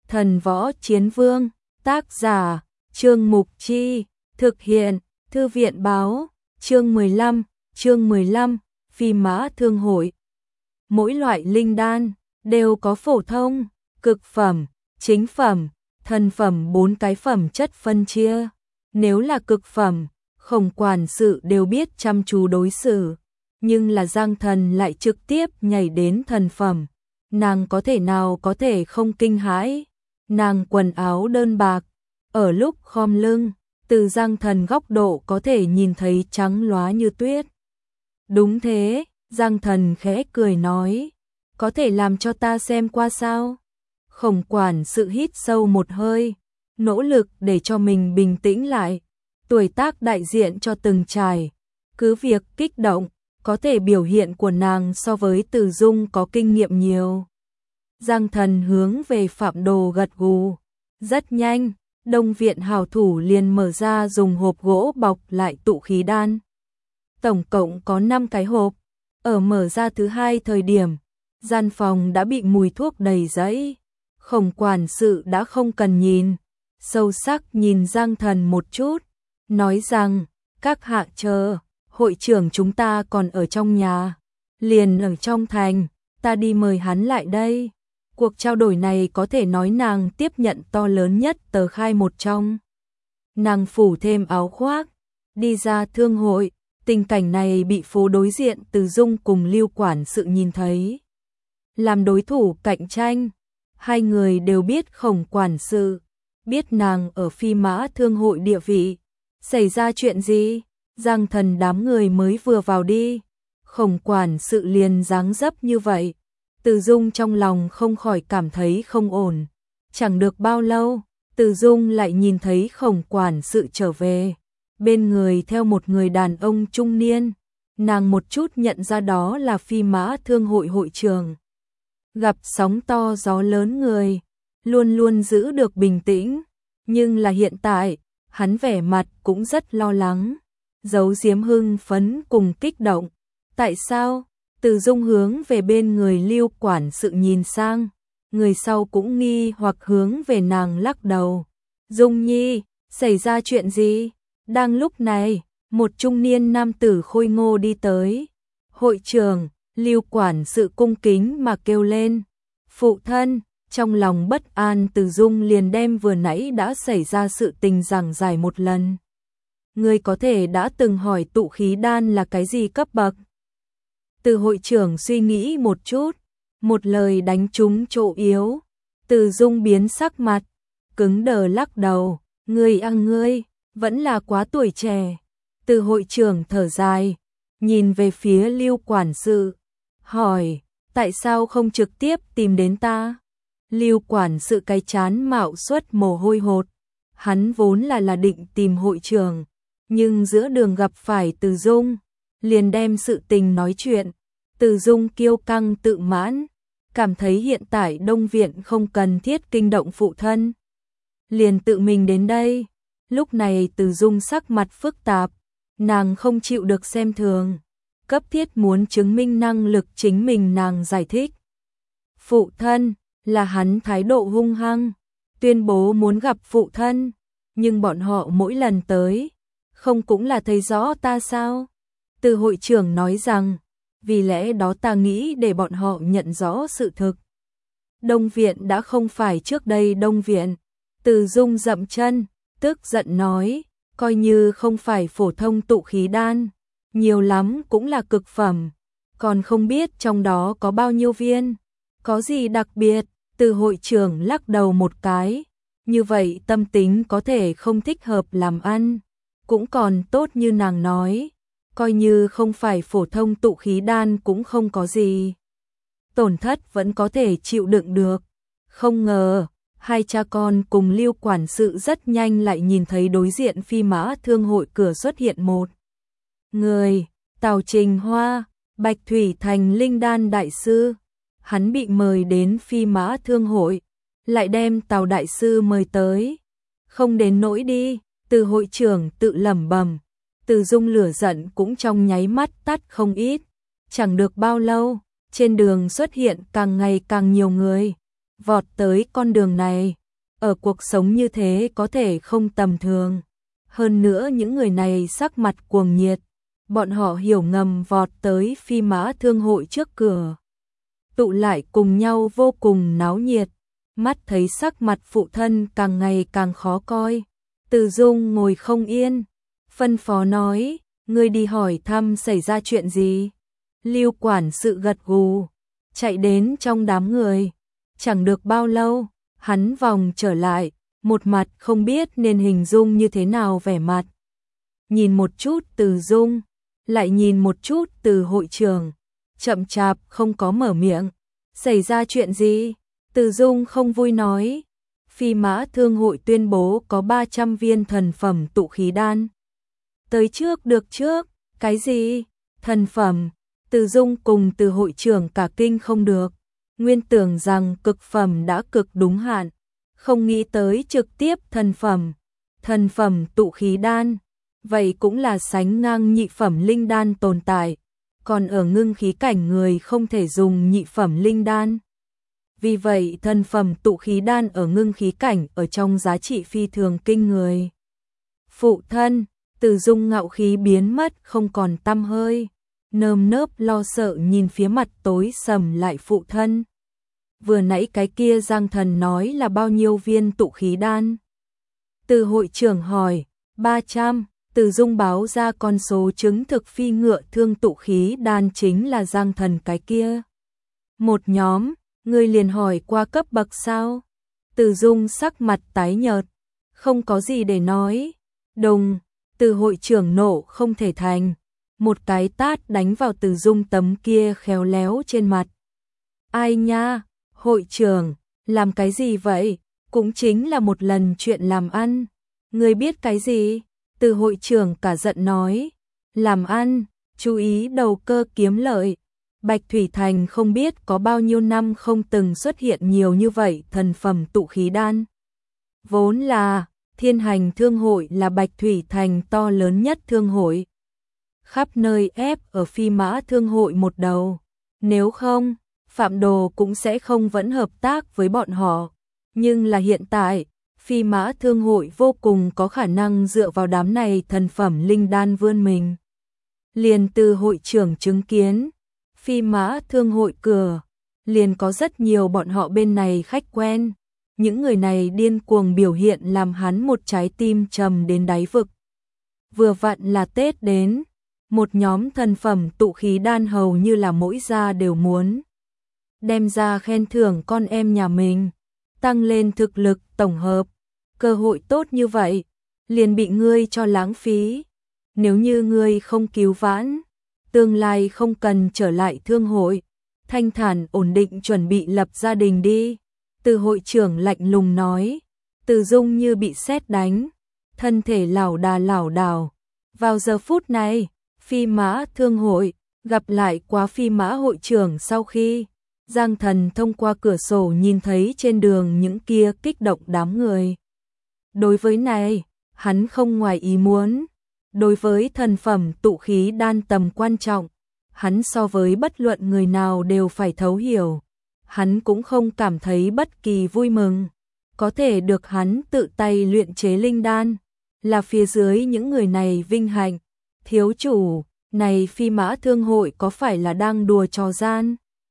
Thần Võ Chiến Vương, tác giả, Trương Mục Chi, thực hiện, Thư viện Báo, chương 15, Phi Mã Thương Hội. Mỗi loại linh đan đều có phổ thông, cực phẩm, chính phẩm, thần phẩm 4 cái phẩm chất phân chia. Nếu là cực phẩm, Khổng quản sự đều biết chăm chú đối xử, nhưng là Giang Thần lại trực tiếp nhảy đến thần phẩm. Nàng có thể nào có thể không kinh hãi. Nàng quần áo đơn bạc, ở lúc khom lưng, từ Giang Thần góc độ có thể nhìn thấy trắng lóa như tuyết. Đúng thế, Giang Thần khẽ cười nói, có thể làm cho ta xem qua sao? Khổng quản sự hít sâu một hơi, nỗ lực để cho mình bình tĩnh lại. Tuổi tác đại diện cho từng trải, cứ việc kích động, có thể biểu hiện của nàng so với Từ Dung có kinh nghiệm nhiều. Giang Thần hướng về Phạm Đồ gật gù. Rất nhanh, Đông viện hảo thủ liền mở ra dùng hộp gỗ bọc lại tụ khí đan. Tổng cộng có 5 cái hộp. Ở mở ra thứ 2 thời điểm, gian phòng đã bị mùi thuốc đầy dẫy. Khổng quản sự đã không cần nhìn, sâu sắc nhìn Giang Thần một chút, nói rằng, các hạ chờ, hội trưởng chúng ta còn ở trong nhà, liền ở trong thành, ta đi mời hắn lại đây. Cuộc trao đổi này có thể nói nàng tiếp nhận to lớn nhất tờ khai một trong. Nàng phủ thêm áo khoác, đi ra thương hội, tình cảnh này bị phố đối diện Từ Dung cùng Lưu quản sự nhìn thấy. Làm đối thủ cạnh tranh, hai người đều biết Khổng quản sự, biết nàng ở Phi Mã Thương hội địa vị. Xảy ra chuyện gì? Giang Thần đám người mới vừa vào đi, Khổng quản sự liền dáng dấp như vậy. Từ Dung trong lòng không khỏi cảm thấy không ổn. Chẳng được bao lâu, Từ Dung lại nhìn thấy Khổng quản sự trở về. Bên người theo một người đàn ông trung niên. Nàng một chút nhận ra đó là Phi Mã Thương hội hội trưởng. Gặp sóng to gió lớn người, luôn luôn giữ được bình tĩnh. Nhưng là hiện tại, hắn vẻ mặt cũng rất lo lắng. Giấu giếm hưng phấn cùng kích động. Tại sao? Từ Dung hướng về bên người Lưu quản sự nhìn sang, người sau cũng nghi hoặc hướng về nàng lắc đầu. Dung Nhi, xảy ra chuyện gì? Đang lúc này, một trung niên nam tử khôi ngô đi tới. Hội trưởng, Lưu quản sự cung kính mà kêu lên. Phụ thân, trong lòng bất an Từ Dung liền đem vừa nãy đã xảy ra sự tình giảng giải một lần. Người có thể đã từng hỏi tụ khí đan là cái gì cấp bậc? Từ hội trưởng suy nghĩ một chút, một lời đánh trúng chỗ yếu. Từ Dung biến sắc mặt, cứng đờ lắc đầu, ngươi vẫn là quá tuổi trẻ. Từ hội trưởng thở dài, nhìn về phía Lưu quản sự, hỏi, tại sao không trực tiếp tìm đến ta? Lưu quản sự cái chán mạo xuất mồ hôi hột, hắn vốn là định tìm hội trưởng, nhưng giữa đường gặp phải Từ Dung, liền đem sự tình nói chuyện. Từ Dung kiêu căng tự mãn, cảm thấy hiện tại Đông viện không cần thiết kinh động phụ thân, liền tự mình đến đây. Lúc này Từ Dung sắc mặt phức tạp, nàng không chịu được xem thường, cấp thiết muốn chứng minh năng lực chính mình. Nàng giải thích, phụ thân, là hắn thái độ hung hăng, tuyên bố muốn gặp phụ thân, nhưng bọn họ mỗi lần tới, không cũng là thấy rõ ta sao? Từ hội trưởng nói rằng, vì lẽ đó ta nghĩ để bọn họ nhận rõ sự thực. Đông viện đã không phải trước đây Đông viện. Từ Dung dậm chân, tức giận nói, coi như không phải phổ thông tụ khí đan, nhiều lắm cũng là cực phẩm, còn không biết trong đó có bao nhiêu viên, có gì đặc biệt. Từ hội trưởng lắc đầu một cái, như vậy tâm tính có thể không thích hợp làm ăn, cũng còn tốt như nàng nói. Coi như không phải phổ thông tụ khí đan cũng không có gì. Tổn thất vẫn có thể chịu đựng được. Không ngờ, hai cha con cùng Lưu quản sự rất nhanh lại nhìn thấy đối diện Phi Mã Thương hội cửa xuất hiện một người, Tào Trình Hoa, Bạch Thủy Thành linh đan đại sư. Hắn bị mời đến Phi Mã Thương hội, lại đem Tào đại sư mời tới. Không đến nỗi đi, Từ hội trưởng tự lẩm bẩm. Từ Dung lửa giận cũng trong nháy mắt tắt không ít. Chẳng được bao lâu, trên đường xuất hiện càng ngày càng nhiều người. vọt tới con đường này. Ở cuộc sống như thế có thể không tầm thường. Hơn nữa những người này sắc mặt cuồng nhiệt, bọn họ hiểu ngầm vọt tới Phi Mã Thương hội trước cửa. Tụ lại cùng nhau vô cùng náo nhiệt, mắt thấy sắc mặt phụ thân càng ngày càng khó coi. Từ Dung ngồi không yên, phân phó nói, ngươi đi hỏi thăm xảy ra chuyện gì. Lưu quản sự gật gù, chạy đến trong đám người. Chẳng được bao lâu, hắn vòng trở lại, một mặt không biết nên hình dung như thế nào vẻ mặt. Nhìn một chút Từ Dung, lại nhìn một chút Từ hội trưởng, chậm chạp không có mở miệng. Xảy ra chuyện gì? Từ Dung không vui nói. Phi Mã Thương hội tuyên bố có 300 viên thần phẩm tụ khí đan. Tới trước được trước, cái gì? Thần phẩm? Từ Dung cùng Từ hội trưởng cả kinh không được. Nguyên tưởng rằng cực phẩm đã cực đúng hạn, không nghĩ tới trực tiếp thần phẩm. Thần phẩm tụ khí đan, vậy cũng là sánh ngang nhị phẩm linh đan tồn tại, còn ở ngưng khí cảnh người không thể dùng nhị phẩm linh đan. Vì vậy thần phẩm tụ khí đan ở ngưng khí cảnh ở trong giá trị phi thường kinh người. Phụ thân, Từ Dung ngạo khí biến mất không còn tăm hơi, nơm nớp lo sợ nhìn phía mặt tối sầm lại phụ thân. Vừa nãy cái kia Giang Thần nói là bao nhiêu viên tụ khí đan? Từ hội trưởng hỏi, 300, Từ Dung báo ra con số chứng thực phi ngựa thương tụ khí đan chính là Giang Thần cái kia. Một nhóm, người liền hỏi qua cấp bậc sao? Từ Dung sắc mặt tái nhợt, không có gì để nói. Đùng, Từ hội trưởng nộ không thể thành, một cái tát đánh vào Từ Dung tấm kia khéo léo trên mặt. Ai nha, hội trưởng, làm cái gì vậy? Cũng chính là một lần chuyện làm ăn. Ngươi biết cái gì? Từ hội trưởng cả giận nói. Làm ăn, chú ý đầu cơ kiếm lợi. Bạch Thủy Thành không biết có bao nhiêu năm không từng xuất hiện nhiều như vậy thần phẩm tụ khí đan. Vốn là, Thiên Hành Thương hội là Bạch Thủy Thành to lớn nhất thương hội. Khắp nơi ép ở Phi Mã Thương hội một đầu. Nếu không, Phạm Đồ cũng sẽ không vẫn hợp tác với bọn họ. Nhưng là hiện tại, Phi Mã Thương hội vô cùng có khả năng dựa vào đám này thần phẩm linh đan vươn mình. Liền từ hội trưởng chứng kiến, Phi Mã Thương hội cửa, liền có rất nhiều bọn họ bên này khách quen. Những người này điên cuồng biểu hiện làm hắn một trái tim trầm đến đáy vực. Vừa vặn là Tết đến, một nhóm thần phẩm tụ khí đan hầu như là mỗi gia đều muốn đem ra khen thưởng con em nhà mình, tăng lên thực lực tổng hợp. Cơ hội tốt như vậy, liền bị ngươi cho lãng phí. Nếu như ngươi không cứu vãn, tương lai không cần trở lại thương hội, thanh thản ổn định chuẩn bị lập gia đình đi. Từ hội trưởng lạnh lùng nói. Từ Dung như bị sét đánh, thân thể lảo đảo. Vào giờ phút này, Phi Mã Thương hội gặp lại quá Phi Mã hội trưởng sau khi Giang Thần thông qua cửa sổ nhìn thấy trên đường những kia kích động đám người. Đối với này, hắn không ngoài ý muốn. Đối với thần phẩm tụ khí đan tầm quan trọng, hắn so với bất luận người nào đều phải thấu hiểu. Hắn cũng không cảm thấy bất kỳ vui mừng. Có thể được hắn tự tay luyện chế linh đan, là phía dưới những người này vinh hạnh. Thiếu chủ, này Phi Mã Thương hội có phải là đang đùa trò gian?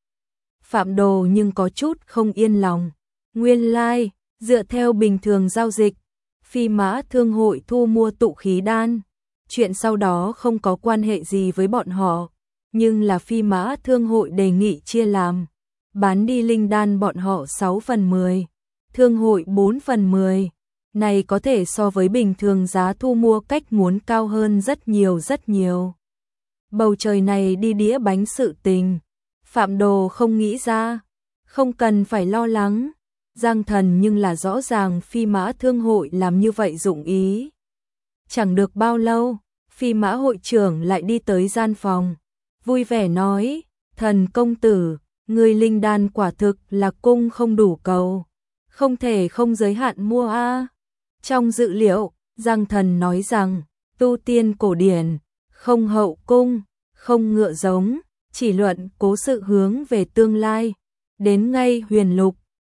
Phạm Đồ nhưng có chút không yên lòng. Nguyên lai, dựa theo bình thường giao dịch, Phi Mã Thương hội thu mua tụ khí đan. Chuyện sau đó không có quan hệ gì với bọn họ, nhưng là Phi Mã Thương hội đề nghị chia làm. Bán đi linh đan bọn họ 6/10, thương hội 4/10. Này có thể so với bình thường giá thu mua cách muốn cao hơn rất nhiều. Bầu trời này đi đĩa bánh sự tình. Phạm Đồ không nghĩ ra, không cần phải lo lắng. Giang Thần nhưng là rõ ràng Phi Mã Thương hội làm như vậy dụng ý. Chẳng được bao lâu, Phi Mã hội trưởng lại đi tới gian phòng, vui vẻ nói, Thần công tử, người linh đan quả thực là cung không đủ cầu, không thể không giới hạn mua a. Trong dự liệu, Giang Thần nói rằng, tu tiên cổ điển, không hậu cung, không ngựa giống, chỉ luận cố sự hướng về tương lai. Đến ngay huyền lục,